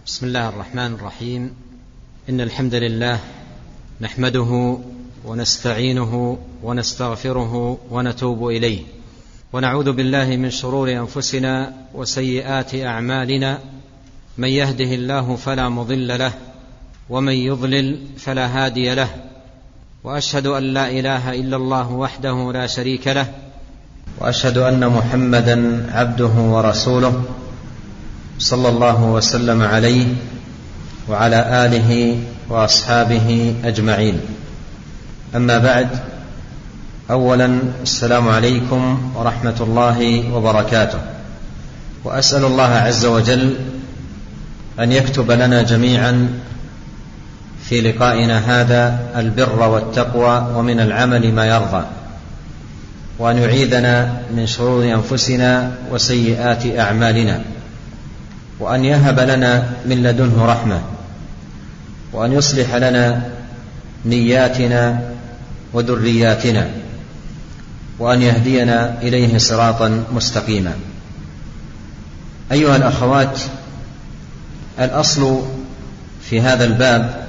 بسم الله الرحمن الرحيم. إن الحمد لله نحمده ونستعينه ونستغفره ونتوب إليه، ونعوذ بالله من شرور أنفسنا وسيئات أعمالنا. من يهده الله فلا مضل له، ومن يضلل فلا هادي له، وأشهد أن لا إله إلا الله وحده لا شريك له، وأشهد أن محمدا عبده ورسوله صلى الله وسلم عليه وعلى آله وأصحابه أجمعين. أما بعد، أولا السلام عليكم ورحمة الله وبركاته، وأسأل الله عز وجل أن يكتب لنا جميعا في لقائنا هذا البر والتقوى ومن العمل ما يرضى، وأن يعيذنا من شرور أنفسنا وسيئات أعمالنا، وأن يهب لنا من لدنه رحمة، وأن يصلح لنا نياتنا وذرياتنا، وأن يهدينا إليه صراطا مستقيما. أيها الأخوات، الأصل في هذا الباب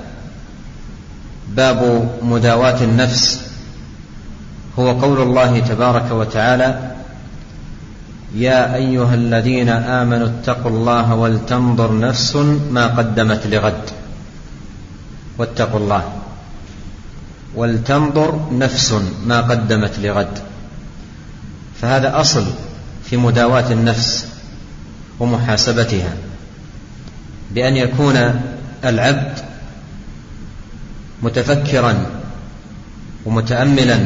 باب مداواة النفس هو قول الله تبارك وتعالى: يا أيها الذين آمنوا اتقوا الله ولتنظر نفس ما قدمت لغد. واتقوا الله، ولتنظر نفس ما قدمت لغد. فهذا أصل في مداواة النفس ومحاسبتها، بأن يكون العبد متفكرا ومتأملا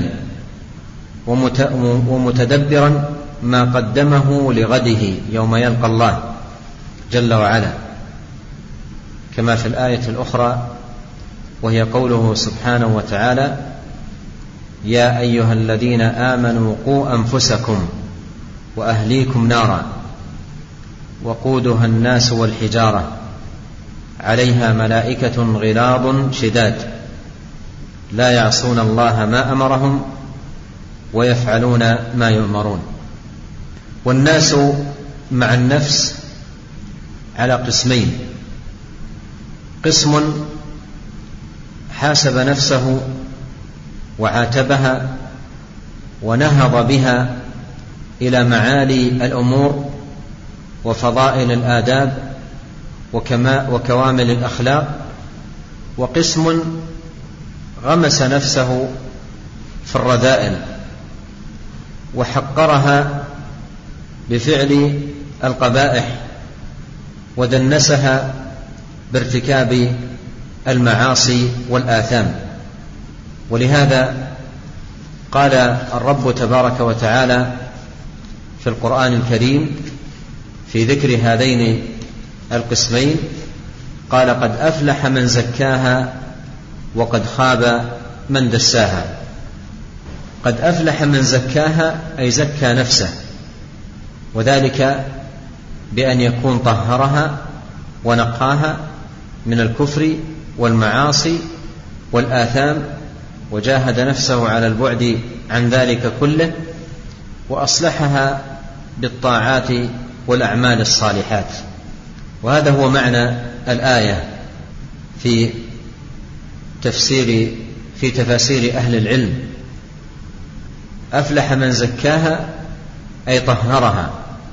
ومتدبرا ما قدمه لغده يوم يلقى الله جل وعلا، كما في الآية الأخرى وهي قوله سبحانه وتعالى: يا أيها الذين آمنوا قوا أنفسكم وأهليكم نارا وقودها الناس والحجارة عليها ملائكة غلاظ شداد لا يعصون الله ما أمرهم ويفعلون ما يؤمرون. والناس مع النفس على قسمين: قسم حاسب نفسه وعاتبها ونهض بها إلى معالي الأمور وفضائل الآداب وكوامل الأخلاق، وقسم غمس نفسه في الرذائل وحقرها بفعل القبائح ودنسها بارتكاب المعاصي والآثام. ولهذا قال الرب تبارك وتعالى في القرآن الكريم في ذكر هذين القسمين: قال قد أفلح من زكاها وقد خاب من دساها. قد أفلح من زكاها أي زكى نفسه، وذلك بأن يكون طهرها ونقاها من الكفر والمعاصي والآثام، وجاهد نفسه على البعد عن ذلك كله، وأصلحها بالطاعات والأعمال الصالحات. وهذا هو معنى الآية في تفاسير أهل العلم: أفلح من زكاها أي طهرها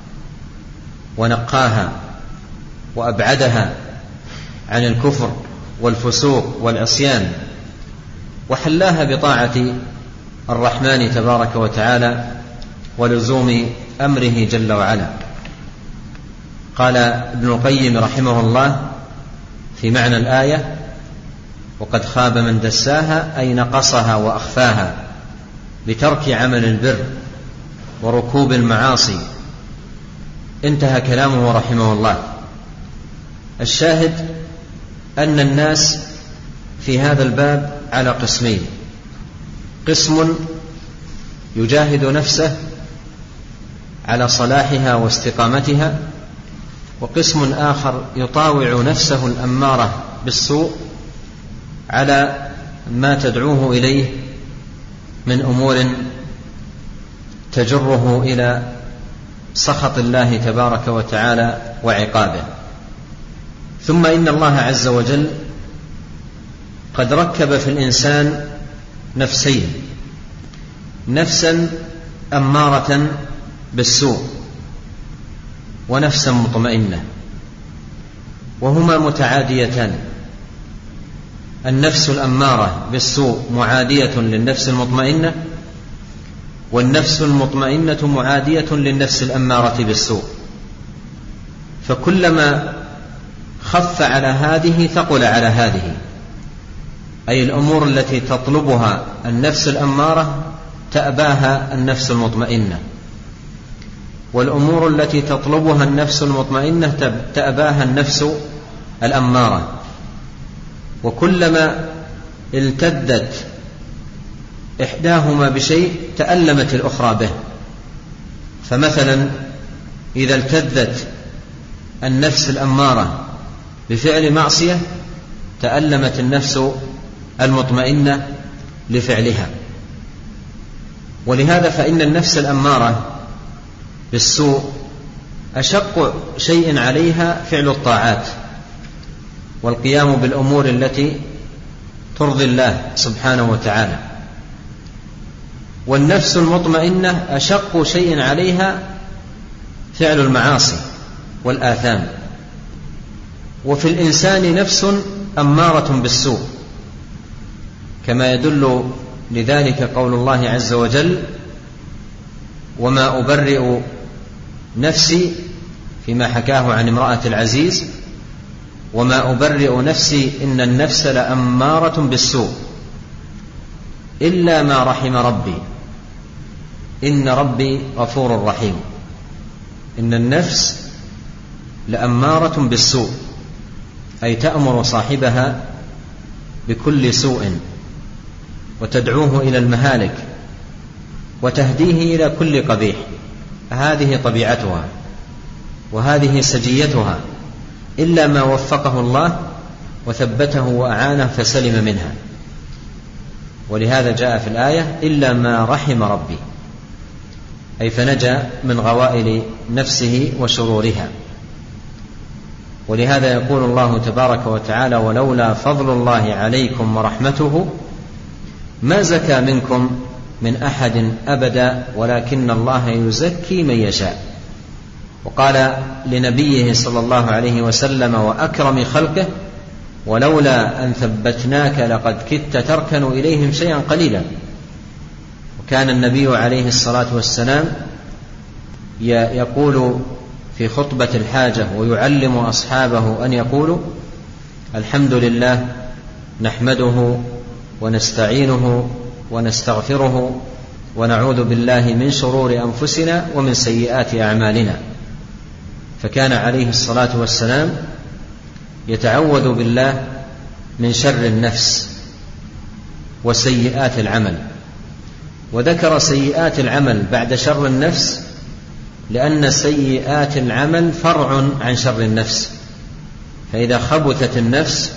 ونقاها وأبعدها عن الكفر والفسوق والعصيان، وحلاها بطاعة الرحمن تبارك وتعالى ولزوم أمره جل وعلا. قال ابن القيم رحمه الله في معنى الآية: وقد خاب من دساها أي نقصها وأخفاها بترك عمل البر وركوب المعاصي. انتهى كلامه رحمه الله. الشاهد أن الناس في هذا الباب على قسمين: قسم يجاهد نفسه على صلاحها واستقامتها، وقسم آخر يطاوع نفسه الأمارة بالسوء على ما تدعوه إليه من أمور تجره إلى سخط الله تبارك وتعالى وعقابه. ثم إن الله عز وجل قد ركب في الإنسان نفسين: نفسا أمارة بالسوء ونفسا مطمئنة، وهما متعاديتان. النفس الأمارة بالسوء معادية للنفس المطمئنة، والنفس المطمئنة معادية للنفس الأمارة بالسوء، فكلما خف على هذه ثقل على هذه، أي الأمور التي تطلبها النفس الأمارة تأباها النفس المطمئنة، والأمور التي تطلبها النفس المطمئنة تأباها النفس الأمارة. وكلما التدت إحداهما بشيء تألمت الأخرى به. فمثلا إذا التدت النفس الأمارة بفعل معصية تألمت النفس المطمئنة لفعلها. ولهذا فإن النفس الأمارة بالسوء أشق شيء عليها فعل الطاعات والقيام بالأمور التي ترضي الله سبحانه وتعالى، والنفس المطمئنة أشق شيء عليها فعل المعاصي والآثام. وفي الإنسان نفس أمارة بالسوء، كما يدل لذلك قول الله عز وجل: وما أبرئ نفسي، فيما حكاه عن امرأة العزيز: وما أبرئ نفسي إن النفس لأمارة بالسوء إلا ما رحم ربي إن ربي غفور رحيم. إن النفس لأمارة بالسوء، أي تأمر صاحبها بكل سوء وتدعوه إلى المهالك وتهديه إلى كل قبيح. هذه طبيعتها وهذه سجيتها، إلا ما وفقه الله وثبته وأعانه فسلم منها. ولهذا جاء في الآية: إلا ما رحم ربي، أي فنجا من غوائل نفسه وشرورها. ولهذا يقول الله تبارك وتعالى: ولولا فضل الله عليكم ورحمته ما زكى منكم من أحد أبدا ولكن الله يزكي من يشاء. وقال لنبيه صلى الله عليه وسلم وأكرم خلقه: ولولا أن ثبتناك لقد كدت تركن إليهم شيئا قليلا. وكان النبي عليه الصلاة والسلام يقول في خطبة الحاجة ويعلم أصحابه أن يقولوا: الحمد لله نحمده ونستعينه ونستغفره ونعوذ بالله من شرور أنفسنا ومن سيئات أعمالنا. فكان عليه الصلاة والسلام يتعوذ بالله من شر النفس وسيئات العمل، وذكر سيئات العمل بعد شر النفس لأن سيئات العمل فرع عن شر النفس. فإذا خبثت النفس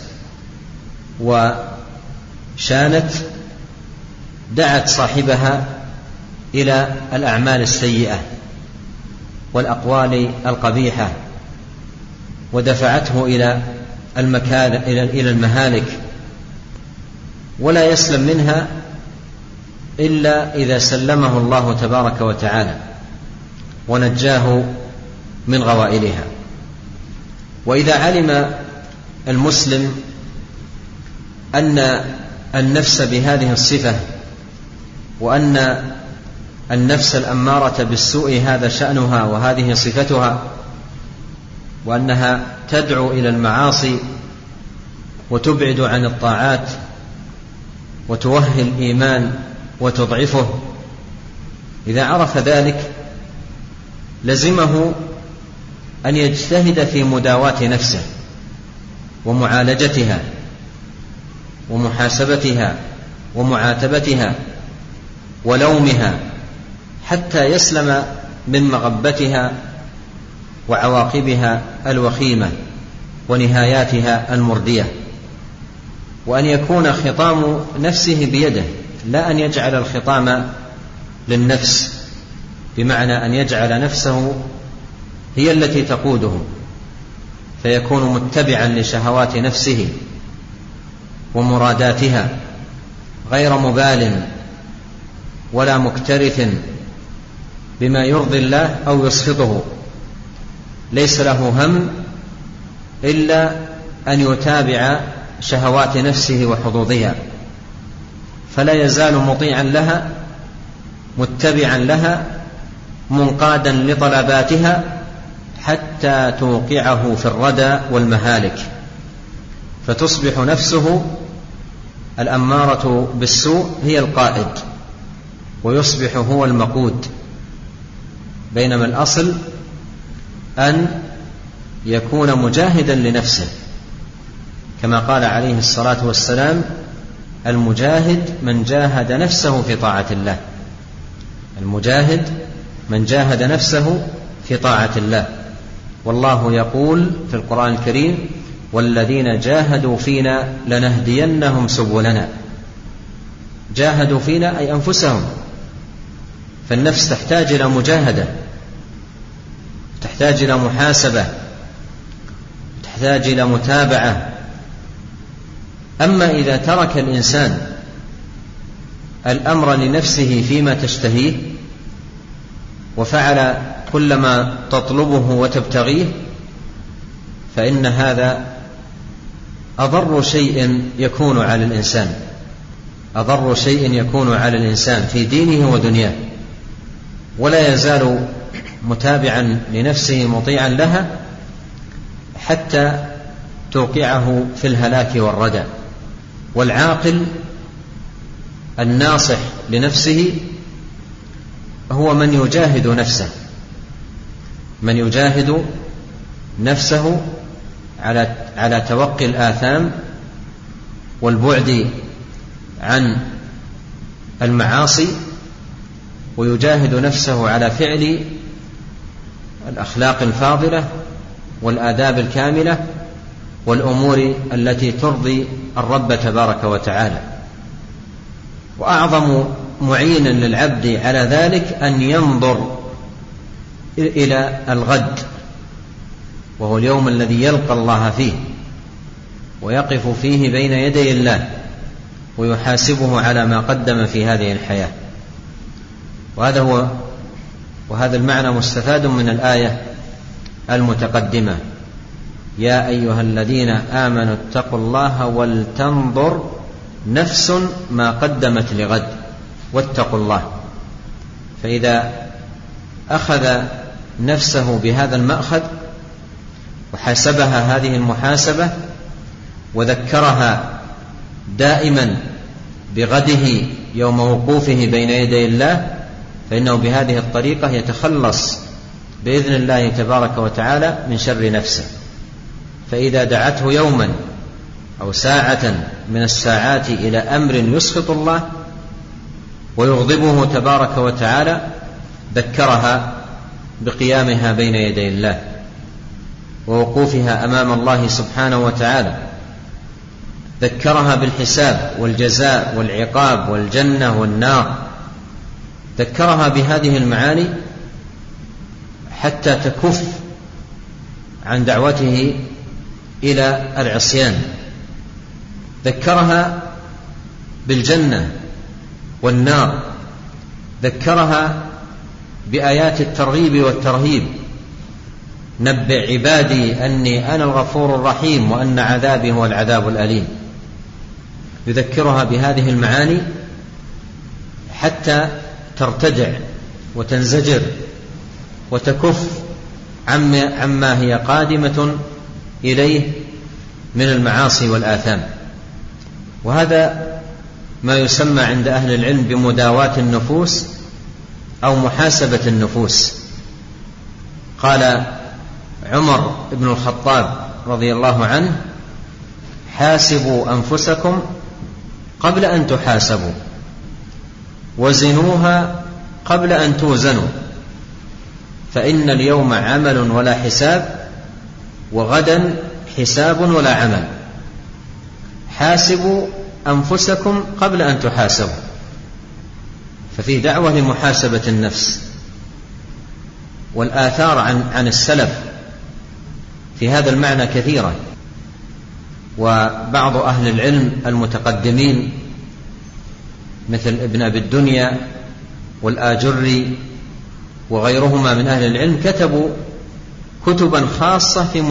وشانت دعت صاحبها إلى الأعمال السيئة والأقوال القبيحة، ودفعته إلى المهالك، ولا يسلم منها إلا إذا سلمه الله تبارك وتعالى ونجاه من غوائلها. وإذا علم المسلم أن النفس بهذه الصفة، وأن النفس الأمارة بالسوء هذا شأنها وهذه صفتها، وأنها تدعو إلى المعاصي وتبعد عن الطاعات وتوهي الإيمان وتضعفه، إذا عرف ذلك لزمه أن يجتهد في مداواة نفسه ومعالجتها ومحاسبتها ومعاتبتها ولومها حتى يسلم من مغبتها وعواقبها الوخيمة ونهاياتها المردية، وأن يكون خطام نفسه بيده، لا أن يجعل الخطام للنفس، بمعنى أن يجعل نفسه هي التي تقوده، فيكون متبعا لشهوات نفسه ومراداتها غير مبال ولا مكترث بما يرضي الله أو يسخطه، ليس له هم إلا أن يتابع شهوات نفسه وحظوظها، فلا يزال مطيعا لها متبعا لها منقادا لطلباتها حتى توقعه في الردى والمهالك، فتصبح نفسه الأمارة بالسوء هي القائد ويصبح هو المقود، بينما الأصل أن يكون مجاهدا لنفسه، كما قال عليه الصلاة والسلام: المجاهد من جاهد نفسه في طاعة الله. المجاهد من جاهد نفسه في طاعة الله. والله يقول في القرآن الكريم: والذين جاهدوا فينا لنهدينهم سبلنا. جاهدوا فينا أي أنفسهم، فالنفس تحتاج إلى مجاهدة، تحتاج إلى محاسبة، تحتاج إلى متابعة. أما إذا ترك الإنسان الأمر لنفسه فيما تشتهيه وفعل كل ما تطلبه وتبتغيه، فإن هذا أضر شيء يكون على الإنسان، أضر شيء يكون على الإنسان في دينه ودنياه، ولا يزال متابعا لنفسه مطيعا لها حتى توقعه في الهلاك والردى. والعاقل الناصح لنفسه هو من يجاهد نفسه، من يجاهد نفسه على توقي الآثام والبعد عن المعاصي، ويجاهد نفسه على فعل الأخلاق الفاضلة والآداب الكاملة والأمور التي ترضي الرب تبارك وتعالى. وأعظم معين للعبد على ذلك أن ينظر إلى الغد، وهو اليوم الذي يلقى الله فيه ويقف فيه بين يدي الله ويحاسبه على ما قدم في هذه الحياة. وهذا المعنى مستفاد من الآية المتقدمة: يا أيها الذين آمنوا اتقوا الله ولتنظر نفس ما قدمت لغد واتقوا الله. فإذا أخذ نفسه بهذا المأخذ وحاسبها هذه المحاسبة وذكرها دائما بغده يوم وقوفه بين يدي الله، فإنه بهذه الطريقة يتخلص بإذن الله تبارك وتعالى من شر نفسه. فإذا دعته يوما أو ساعة من الساعات إلى أمر يسخط الله ويغضبه تبارك وتعالى، ذكرها بقيامها بين يدي الله ووقوفها أمام الله سبحانه وتعالى، ذكرها بالحساب والجزاء والعقاب والجنة والنار، ذكرها بهذه المعاني حتى تكف عن دعوته إلى العصيان، ذكرها بالجنة والنار، ذكرها بآيات الترغيب والترهيب: نبئ عبادي أني أنا الغفور الرحيم وأن عذابي هو العذاب الأليم. يذكرها بهذه المعاني حتى ترتدع وتنزجر وتكف عما هي قادمة إليه من المعاصي والآثام. وهذا ما يسمى عند أهل العلم بمداواة النفوس أو محاسبة النفوس. قال عمر بن الخطاب رضي الله عنه: حاسبوا أنفسكم قبل أن تحاسبوا، وزنوها قبل أن توزنوا، فإن اليوم عمل ولا حساب، وغدا حساب ولا عمل. حاسبوا أنفسكم قبل أن تحاسبوا، ففي دعوة لمحاسبة النفس. والآثار عن السلف في هذا المعنى كثيرة. وبعض أهل العلم المتقدمين مثل ابن أبي الدنيا والآجري وغيرهما من أهل العلم كتبوا كتبا خاصة في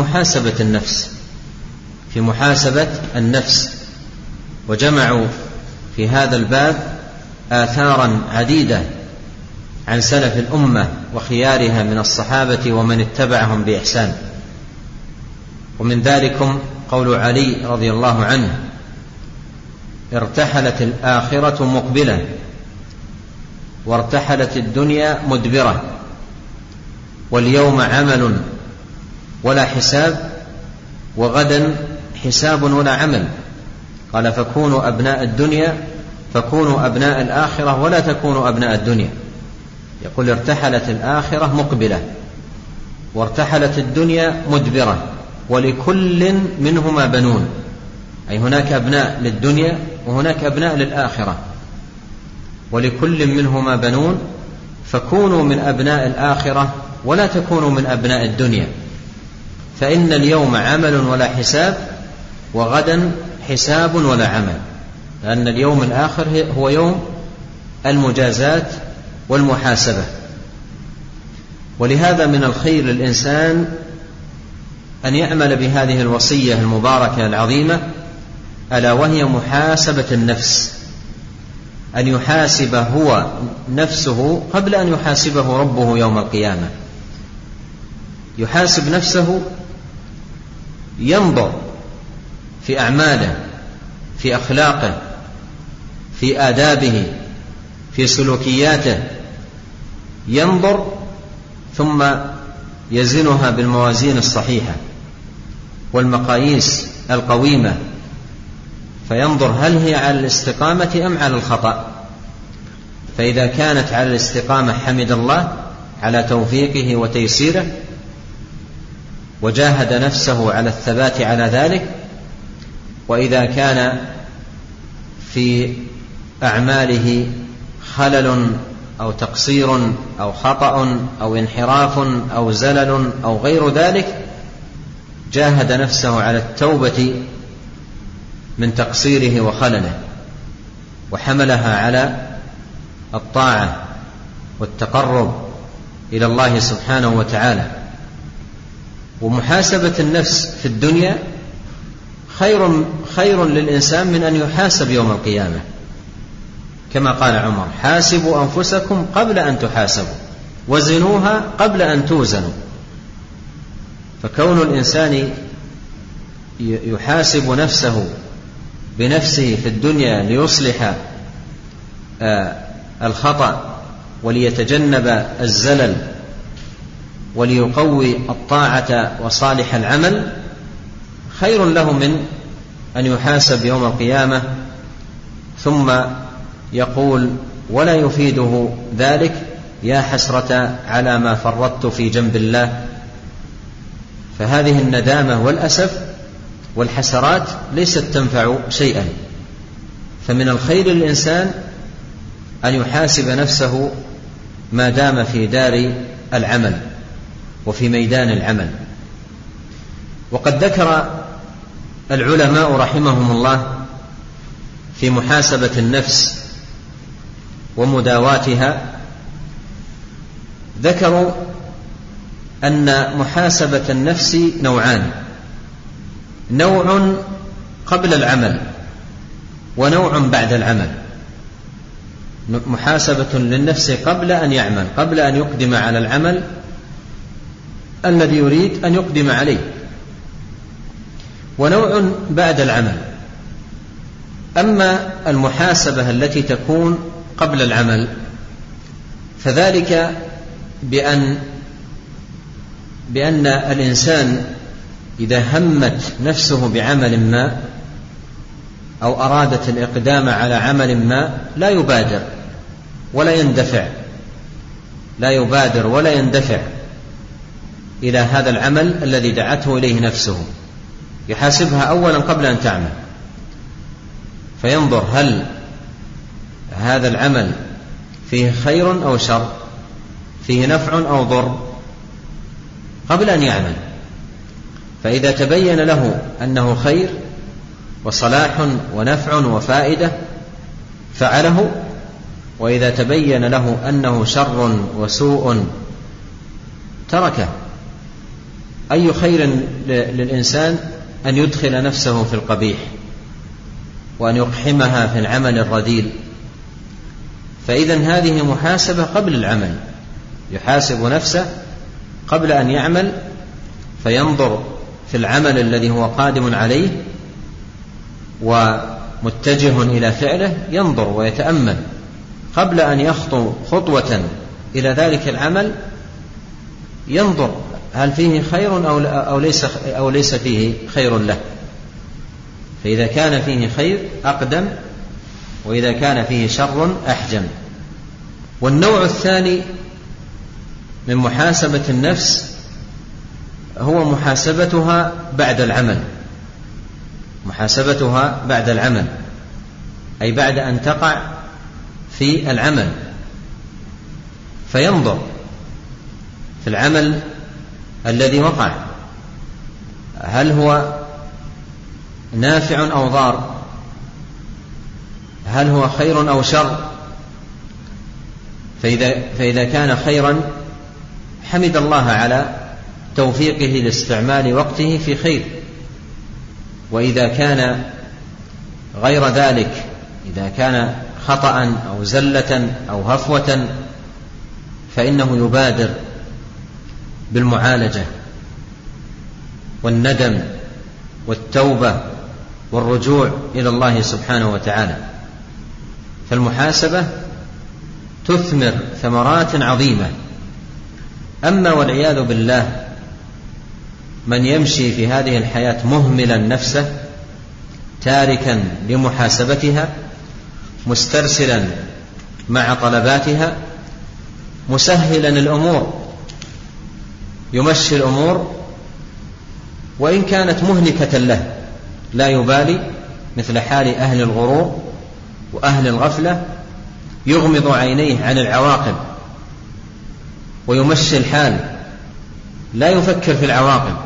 محاسبة النفس، وجمعوا في هذا الباب آثارا عديدة عن سلف الأمة وخيارها من الصحابة ومن اتبعهم بإحسان. ومن ذلكم قول علي رضي الله عنه: ارتحلت الآخرة مقبلة وارتحلت الدنيا مدبرة، واليوم عمل ولا حساب، وغدا حساب ولا عمل. قال: فكونوا أبناء الدنيا، فكونوا أبناء الآخرة ولا تكونوا أبناء الدنيا. يقول: ارتحلت الآخرة مقبلة وارتحلت الدنيا مدبرة، ولكل منهما بنون، أي هناك أبناء للدنيا وهناك أبناء للآخرة، ولكل منهما بنون، فكونوا من أبناء الآخرة ولا تكونوا من أبناء الدنيا، فإن اليوم عمل ولا حساب، وغدا حساب ولا عمل، لأن اليوم الآخر هو يوم المجازات والمحاسبة. ولهذا من الخير للإنسان أن يعمل بهذه الوصية المباركة العظيمة، ألا وهي محاسبة النفس، أن يحاسب هو نفسه قبل أن يحاسبه ربه يوم القيامة. يحاسب نفسه، ينظر في أعماله، في أخلاقه، في آدابه، في سلوكياته، ينظر ثم يزنها بالموازين الصحيحة والمقاييس القويمة، فينظر هل هي على الاستقامة أم على الخطأ. فإذا كانت على الاستقامة حمد الله على توفيقه وتيسيره، وجاهد نفسه على الثبات على ذلك. وإذا كان في أعماله خلل أو تقصير أو خطأ أو انحراف أو زلل أو غير ذلك، جاهد نفسه على التوبة من تقصيره وخلله، وحملها على الطاعة والتقرب إلى الله سبحانه وتعالى. ومحاسبة النفس في الدنيا خير للإنسان من أن يحاسب يوم القيامة، كما قال عمر: حاسبوا أنفسكم قبل أن تحاسبوا، وزنوها قبل أن توزنوا. فكون الإنسان يحاسب نفسه بنفسه في الدنيا ليصلح الخطأ وليتجنب الزلل وليقوي الطاعة وصالح العمل، خير له من أن يحاسب يوم القيامة ثم يقول ولا يفيده ذلك: يا حسرة على ما فرطت في جنب الله. فهذه الندامة والأسف والحسرات ليست تنفع شيئا. فمن الخير للإنسان أن يحاسب نفسه ما دام في دار العمل وفي ميدان العمل. وقد ذكر العلماء رحمهم الله في محاسبة النفس ومداواتها، ذكروا أن محاسبة النفس نوعان: نوع قبل العمل ونوع بعد العمل. محاسبة للنفس قبل أن يعمل، قبل أن يقدم على العمل الذي يريد أن يقدم عليه، ونوع بعد العمل. أما المحاسبة التي تكون قبل العمل فذلك بأن الإنسان إذا همت نفسه بعمل ما أو أرادت الإقدام على عمل ما لا يبادر ولا يندفع إلى هذا العمل الذي دعته إليه نفسه. يحاسبها أولا قبل أن تعمل، فينظر هل هذا العمل فيه خير أو شر، فيه نفع أو ضر، قبل أن يعمل. فإذا تبين له أنه خير وصلاح ونفع وفائدة فعله، وإذا تبين له أنه شر وسوء تركه. أي خير للإنسان أن يدخل نفسه في القبيح وأن يقحمها في العمل الرذيل. فإذن هذه محاسبة قبل العمل، يحاسب نفسه قبل أن يعمل، فينظر في العمل الذي هو قادم عليه ومتجه إلى فعله، ينظر ويتأمل قبل أن يخطو خطوة إلى ذلك العمل، ينظر هل فيه خير أو ليس فيه خير له. فإذا كان فيه خير أقدم، وإذا كان فيه شر أحجم. والنوع الثاني من محاسبة النفس هو محاسبتها بعد العمل، محاسبتها بعد العمل، أي بعد أن تقع في العمل، فينظر في العمل الذي وقع هل هو نافع أو ضار، هل هو خير أو شر. فإذا كان خيرا حمد الله على توفيقه لاستعمال وقته في خير، وإذا كان غير ذلك، إذا كان خطأ أو زلة أو هفوة، فإنه يبادر بالمعالجة والندم والتوبة والرجوع إلى الله سبحانه وتعالى. فالمحاسبة تثمر ثمرات عظيمة. أما والعياذ بالله من يمشي في هذه الحياة مهملا نفسه، تاركا لمحاسبتها، مسترسلا مع طلباتها، مسهلا الأمور، يمشي الأمور وإن كانت مهلكة له، لا يبالي، مثل حال أهل الغرور وأهل الغفلة، يغمض عينيه عن العواقب ويمشي الحال، لا يفكر في العواقب،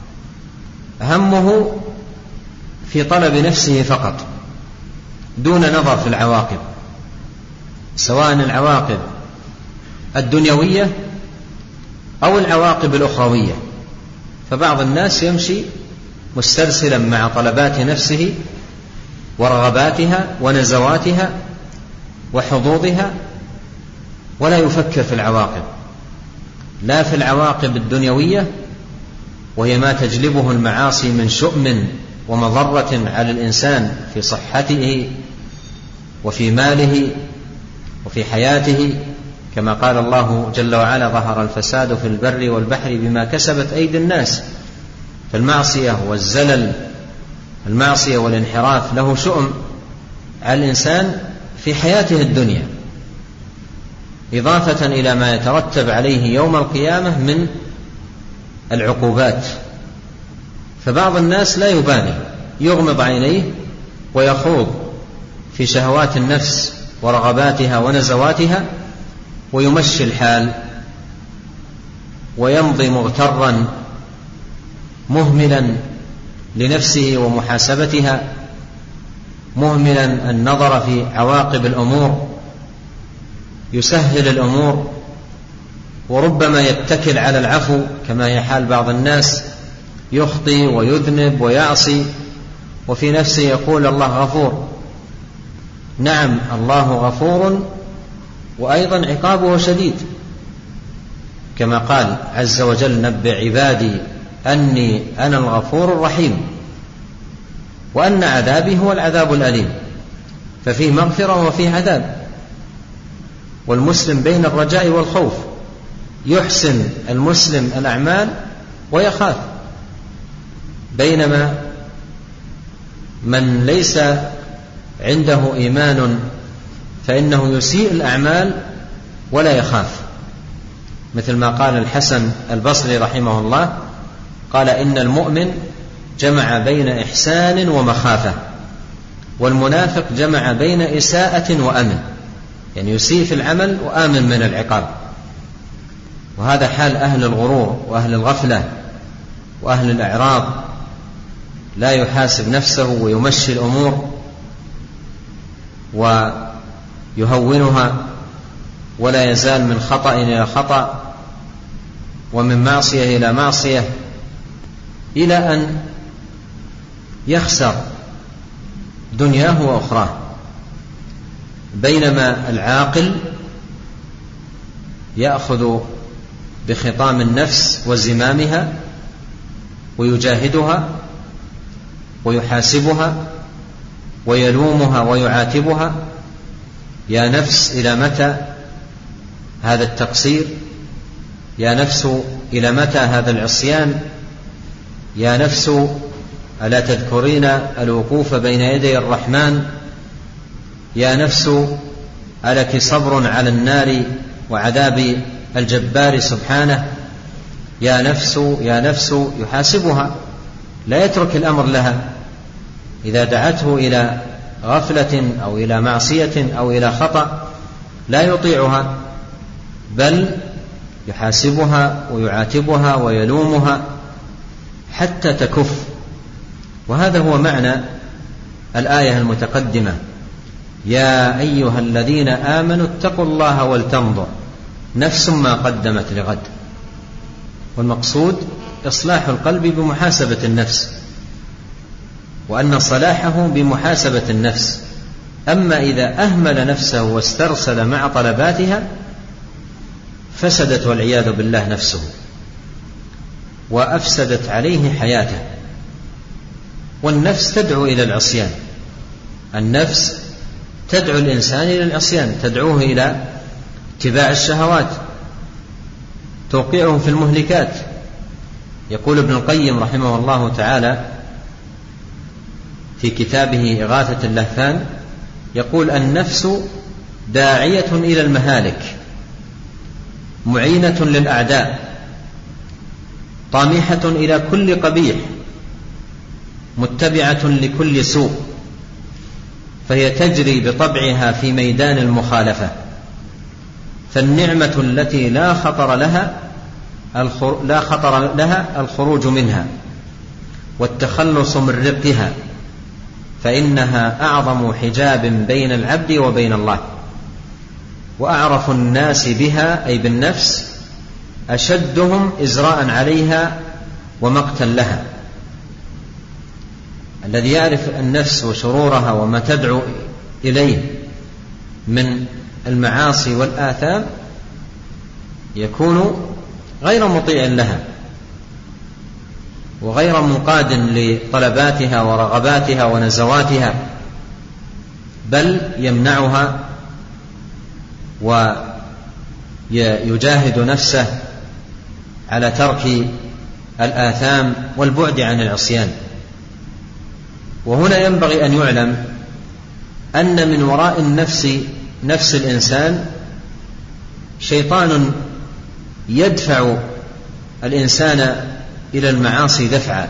همه في طلب نفسه فقط دون نظر في العواقب، سواء العواقب الدنيوية أو العواقب الأخروية. فبعض الناس يمشي مسترسلا مع طلبات نفسه ورغباتها ونزواتها وحظوظها، ولا يفكر في العواقب، لا في العواقب الدنيوية وهي ما تجلبه المعاصي من شؤم ومضرة على الإنسان في صحته وفي ماله وفي حياته، كما قال الله جل وعلا: ظهر الفساد في البر والبحر بما كسبت أيدي الناس. فالمعصية والزلل، المعصية والانحراف له شؤم على الإنسان في حياته الدنيا، إضافة إلى ما يترتب عليه يوم القيامة من العقوبات. فبعض الناس لا يبالي، يغمض عينيه ويخوض في شهوات النفس ورغباتها ونزواتها ويمشي الحال، ويمضي مغترا مهملا لنفسه ومحاسبتها، مهملا النظر في عواقب الأمور، يسهل الأمور، وربما يتكل على العفو كما هي حال بعض الناس، يخطي ويذنب ويعصي وفي نفسه يقول الله غفور. نعم، الله غفور، وأيضا عقابه شديد، كما قال عز وجل: نبئ عبادي أني أنا الغفور الرحيم وأن عذابي هو العذاب الأليم. ففيه مغفرة وفيه عذاب، والمسلم بين الرجاء والخوف، يحسن المسلم الأعمال ويخاف، بينما من ليس عنده إيمان فإنه يسيء الأعمال ولا يخاف، مثل ما قال الحسن البصري رحمه الله، قال: إن المؤمن جمع بين إحسان ومخافة، والمنافق جمع بين إساءة وأمن، يعني يسيء في العمل وآمن من العقاب. وهذا حال أهل الغرور وأهل الغفلة وأهل الأعراض لا يحاسب نفسه ويمشي الأمور ويهونها، ولا يزال من خطأ إلى خطأ ومن معصية إلى معصية، إلى أن يخسر دنياه وأخراه. بينما العاقل يأخذ بخطام النفس وزمامها ويجاهدها ويحاسبها ويلومها ويعاتبها: يا نفس إلى متى هذا التقصير؟ يا نفس إلى متى هذا العصيان؟ يا نفس ألا تذكرين الوقوف بين يدي الرحمن؟ يا نفس ألك صبر على النار وعذاب الجبار سبحانه؟ يا نفس يا نفس، يحاسبها، لا يترك الأمر لها. إذا دعته إلى غفلة أو إلى معصية أو إلى خطأ لا يطيعها، بل يحاسبها ويعاتبها ويلومها حتى تكف. وهذا هو معنى الآية المتقدمة: يا أيها الذين آمنوا اتقوا الله ولتنظر نفس ما قدمت لغد. والمقصود إصلاح القلب بمحاسبة النفس، وأن صلاحه بمحاسبة النفس. أما إذا أهمل نفسه واسترسل مع طلباتها فسدت والعياذ بالله نفسه وأفسدت عليه حياته. والنفس تدعو إلى العصيان، النفس تدعو الإنسان إلى العصيان، تدعوه إلى اتباع الشهوات، توقعه في المهلكات. يقول ابن القيم رحمه الله تعالى في كتابه إغاثة اللهفان، يقول: النفس داعية إلى المهالك، معينة للأعداء، طامحة إلى كل قبيح، متبعة لكل سوء، فهي تجري بطبعها في ميدان المخالفة. فالنعمة التي لا خطر لها الخروج منها والتخلص من رقها، فإنها أعظم حجاب بين العبد وبين الله. وأعرف الناس بها أي بالنفس أشدهم إزراء عليها ومقتا لها. الذي يعرف النفس وشرورها وما تدعو إليه من المعاصي والآثام يكون غير مطيع لها وغير منقاد لطلباتها ورغباتها ونزواتها، بل يمنعها ويجاهد نفسه على ترك الآثام والبعد عن العصيان. وهنا ينبغي أن يعلم أن من وراء نفس الإنسان شيطان يدفع الإنسان إلى المعاصي دفعا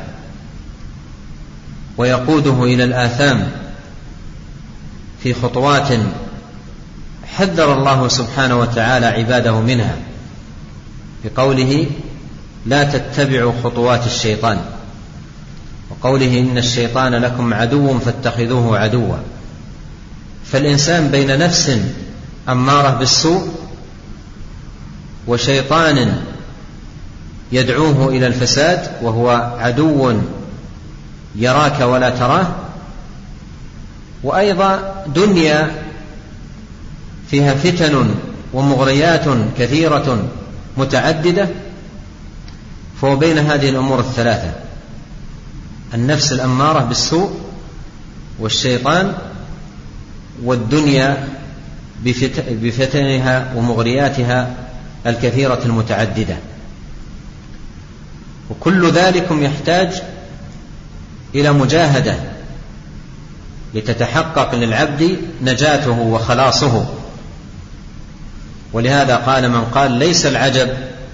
ويقوده إلى الآثام في خطوات حذر الله سبحانه وتعالى عباده منها بقوله: لا تتبعوا خطوات الشيطان، وقوله: إن الشيطان لكم عدو فاتخذوه عدوا. فالإنسان بين نفس أمارة بالسوء وشيطان يدعوه إلى الفساد وهو عدو يراك ولا تراه، وأيضا دنيا فيها فتن ومغريات كثيرة متعددة. فهو بين هذه الأمور الثلاثة: النفس الأمارة بالسوء، والشيطان، والدنيا بفتنها ومغرياتها الكثيرة المتعددة. وكل ذلك يحتاج إلى مجاهدة لتتحقق للعبد نجاته وخلاصه. ولهذا قال من قال: ليس العجب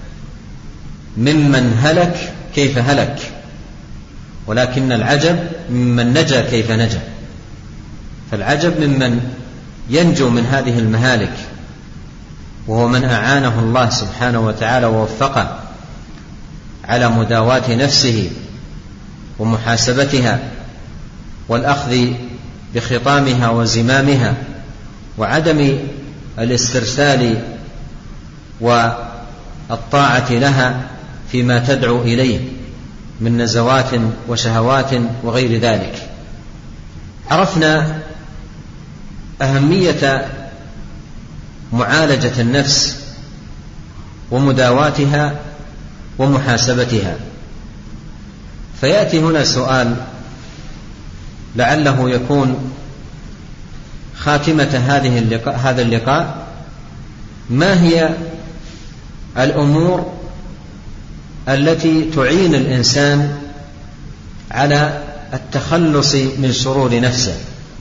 ممن هلك كيف هلك، ولكن العجب ممن نجا كيف نجا. فالعجب ممن ينجو من هذه المهالك، وهو من أعانه الله سبحانه وتعالى ووفقه على مداواة نفسه ومحاسبتها والأخذ بخطامها وزمامها وعدم الاسترسال والطاعة لها فيما تدعو إليه من نزوات وشهوات وغير ذلك. عرفنا أهمية معالجة النفس ومداواتها ومحاسبتها. فيأتي هنا سؤال لعله يكون خاتمة هذا اللقاء: ما هي الأمور التي تعين الإنسان على التخلص من شرور نفسه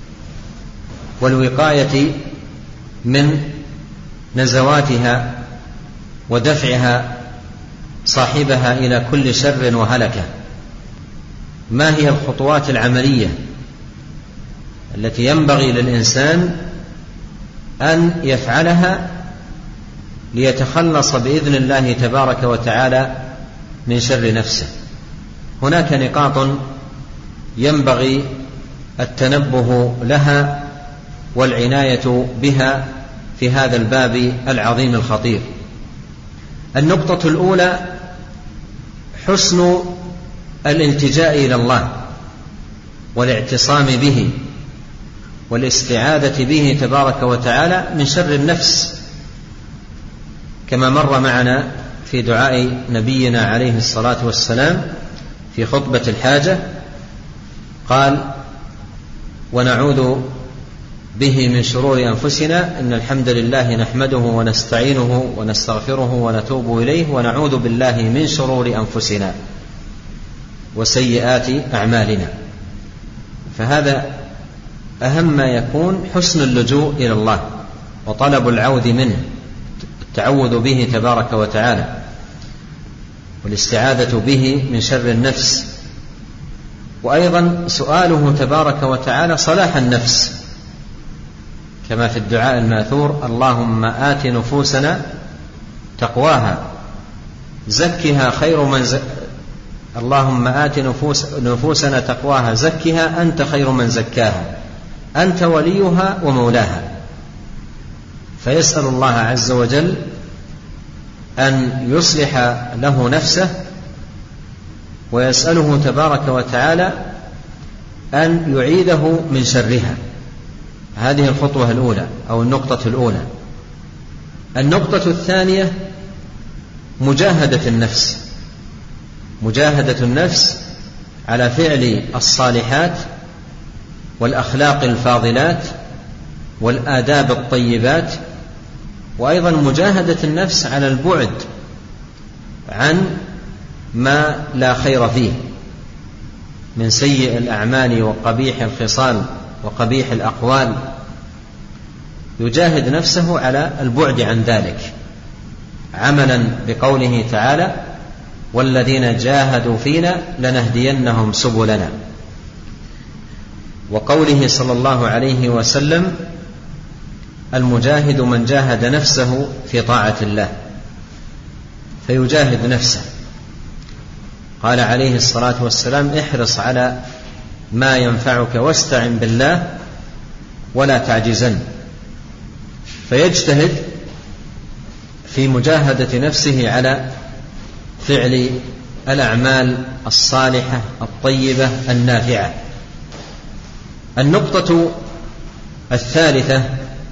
والوقاية من نزواتها ودفعها صاحبها إلى كل شر وهلكة؟ ما هي الخطوات العملية التي ينبغي للإنسان أن يفعلها ليتخلص بإذن الله تبارك وتعالى من شر نفسه؟ هناك نقاط ينبغي التنبه لها والعناية بها في هذا الباب العظيم الخطير. النقطة الأولى: حسن الالتجاء إلى الله والاعتصام به والاستعاذة به تبارك وتعالى من شر النفس، كما مر معنا في دعاء نبينا عليه الصلاة والسلام في خطبة الحاجة، قال: ونعوذ به من شرور أنفسنا، إن الحمد لله نحمده ونستعينه ونستغفره ونتوب إليه، ونعوذ بالله من شرور أنفسنا وسيئات أعمالنا. فهذا أهم ما يكون، حسن اللجوء إلى الله وطلب العوذ منه، التعوذ به تبارك وتعالى والاستعاذة به من شر النفس، وأيضا سؤاله تبارك وتعالى صلاح النفس، كما في الدعاء الماثور: اللهم آت نفوسنا تقواها زكها خير من اللهم آت نفوسنا تقواها زكها أنت خير من زكاها أنت وليها ومولاها. فيسأل الله عز وجل أن يصلح له نفسه، ويسأله تبارك وتعالى أن يعيده من شرها. هذه الخطوة الأولى أو النقطة الأولى. النقطة الثانية: مجاهدة النفس، مجاهدة النفس على فعل الصالحات والأخلاق الفاضلات والآداب الطيبات، وأيضا مجاهدة النفس على البعد عن ما لا خير فيه من سيء الأعمال وقبيح الخصال وقبيح الأقوال، يجاهد نفسه على البعد عن ذلك، عملا بقوله تعالى: والذين جاهدوا فينا لنهدينهم سبلنا، وقوله صلى الله عليه وسلم: المجاهد من جاهد نفسه في طاعة الله. فيجاهد نفسه. قال عليه الصلاة والسلام: احرص على ما ينفعك واستعن بالله ولا تعجزن. فيجتهد في مجاهدة نفسه على فعل الأعمال الصالحة الطيبة النافعة. النقطة الثالثة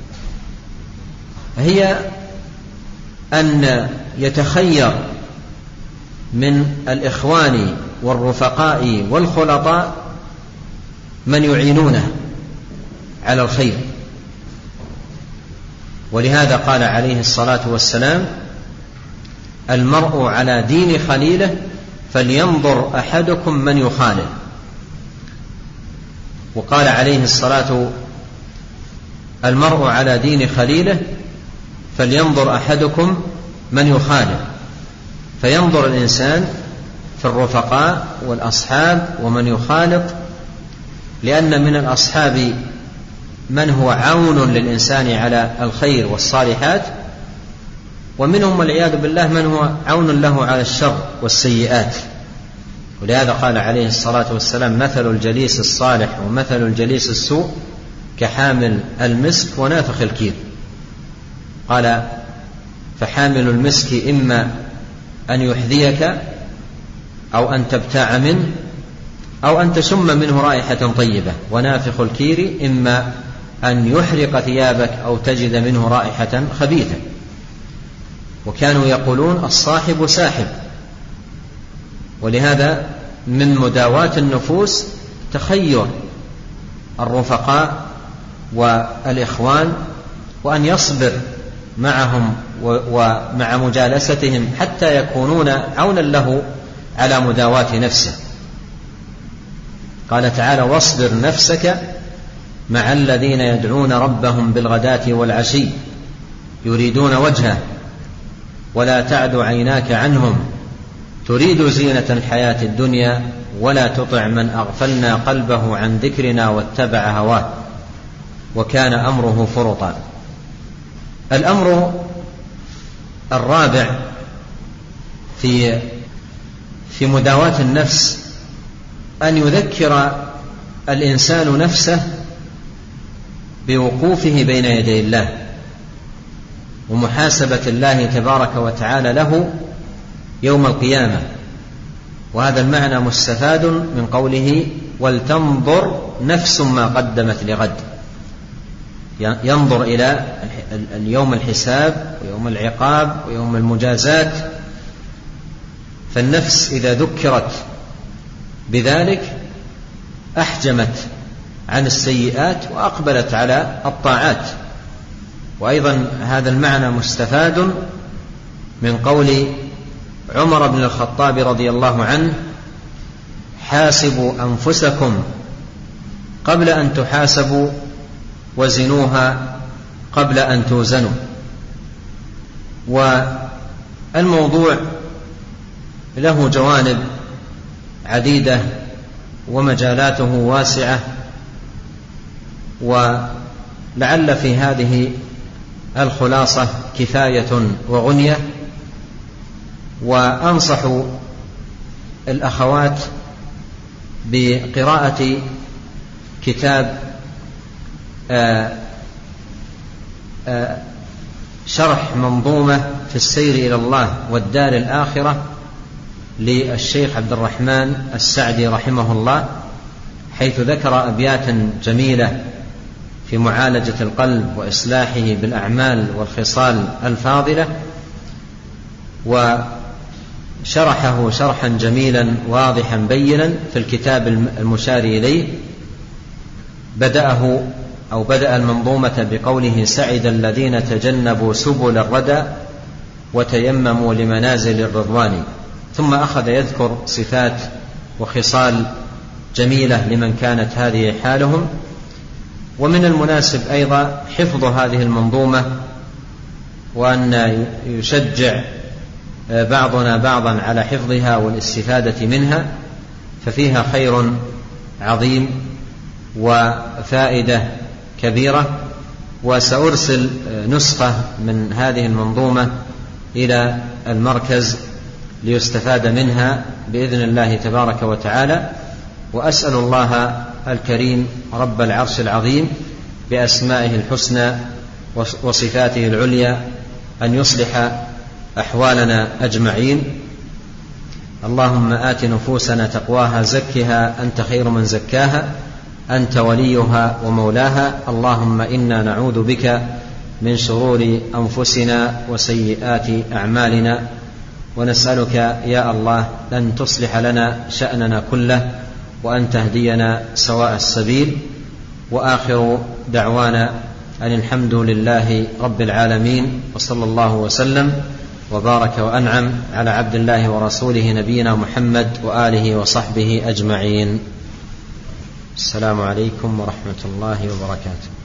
هي أن يتخير من الإخوان والرفقاء والخلطاء من يعينونه على الخير. ولهذا قال عليه الصلاة والسلام: المرء على دين خليله فلينظر أحدكم من يخالل. وقال عليه الصلاة: المرء على دين خليله فلينظر أحدكم من يخالل. فينظر الإنسان في الرفقاء والأصحاب ومن يخالط، لأن من الأصحاب من هو عون للإنسان على الخير والصالحات، ومنهم والعياذ بالله من هو عون له على الشر والسيئات. ولهذا قال عليه الصلاة والسلام: مثل الجليس الصالح ومثل الجليس السوء كحامل المسك ونافخ الكير. قال: فحامل المسك إما أن يحذيك أو أن تبتاع منه أو أن تشم منه رائحة طيبة، ونافخ الكير إما أن يحرق ثيابك أو تجد منه رائحة خبيثة. وكانوا يقولون: الصاحب ساحب. ولهذا من مداواة النفوس تخير الرفقاء والإخوان، وأن يصبر معهم ومع مجالستهم حتى يكونون عونا له على مداواة نفسه. قال تعالى: واصبر نفسك مع الذين يدعون ربهم بالغداة والعشي يريدون وجهه ولا تعد عيناك عنهم تريد زينة الحياة الدنيا ولا تطع من أغفلنا قلبه عن ذكرنا واتبع هواه وكان أمره فرطا. الأمر الرابع في مداواة النفس أن يذكر الإنسان نفسه بوقوفه بين يدي الله ومحاسبة الله تبارك وتعالى له يوم القيامة. وهذا المعنى مستفاد من قوله: ولتنظر نفس ما قدمت لغد. ينظر إلى اليوم الحساب ويوم العقاب ويوم المجازات. فالنفس إذا ذكرت بذلك أحجمت عن السيئات وأقبلت على الطاعات. وأيضا هذا المعنى مستفاد من قول عمر بن الخطاب رضي الله عنه: حاسبوا أنفسكم قبل أن تحاسبوا وزنوها قبل أن توزنوا. والموضوع له جوانب عديدة ومجالاته واسعة، ولعل في هذه الخلاصة كفاية وغنية. وأنصح الأخوات بقراءة كتاب شرح منظومة في السير إلى الله والدار الآخرة للشيخ عبد الرحمن السعدي رحمه الله، حيث ذكر أبياتا جميلة في معالجة القلب وإصلاحه بالأعمال والخصال الفاضلة، وشرحه شرحا جميلا واضحا بينا في الكتاب المشار إليه. بدأ المنظومة بقوله: سعد الذين تجنبوا سبل الردى وتيمموا لمنازل الرضوان. ثم أخذ يذكر صفات وخصال جميلة لمن كانت هذه حالهم. ومن المناسب أيضا حفظ هذه المنظومة، وأن يشجع بعضنا بعضا على حفظها والاستفادة منها، ففيها خير عظيم وفائدة كبيرة. وسأرسل نسخة من هذه المنظومة إلى المركز ليستفاد منها بإذن الله تبارك وتعالى. وأسأل الله الكريم رب العرش العظيم بأسمائه الحسنى وصفاته العليا أن يصلح أحوالنا أجمعين. اللهم آت نفوسنا تقواها زكها أنت خير من زكاها أنت وليها ومولاها. اللهم إنا نعوذ بك من شرور أنفسنا وسيئات أعمالنا، ونسألك يا الله أن تصلح لنا شأننا كله وأن تهدينا سواء السبيل. وآخر دعوانا أن الحمد لله رب العالمين، وصلى الله وسلم وبارك وأنعم على عبد الله ورسوله نبينا محمد وآله وصحبه أجمعين. السلام عليكم ورحمة الله وبركاته.